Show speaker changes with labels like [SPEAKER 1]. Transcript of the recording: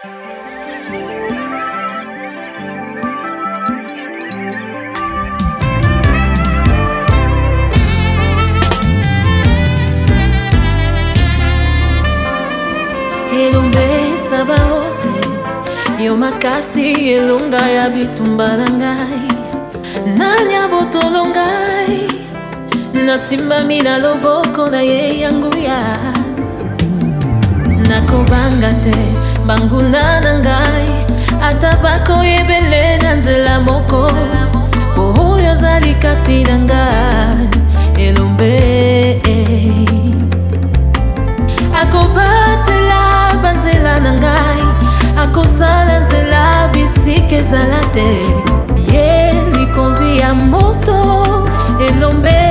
[SPEAKER 1] Elombe sabaote yo makasi elonga ya bitumba na ngai nanya botolo ngai nasimbami na loboko na ye yanguya nakobanga te banguna na ngai ata bakoyebele na nzela moko oyo ozali kati na ngai elombe akobatela banzela na ngai akosala nzela bisika ezala te ye likonzi ya moto elombe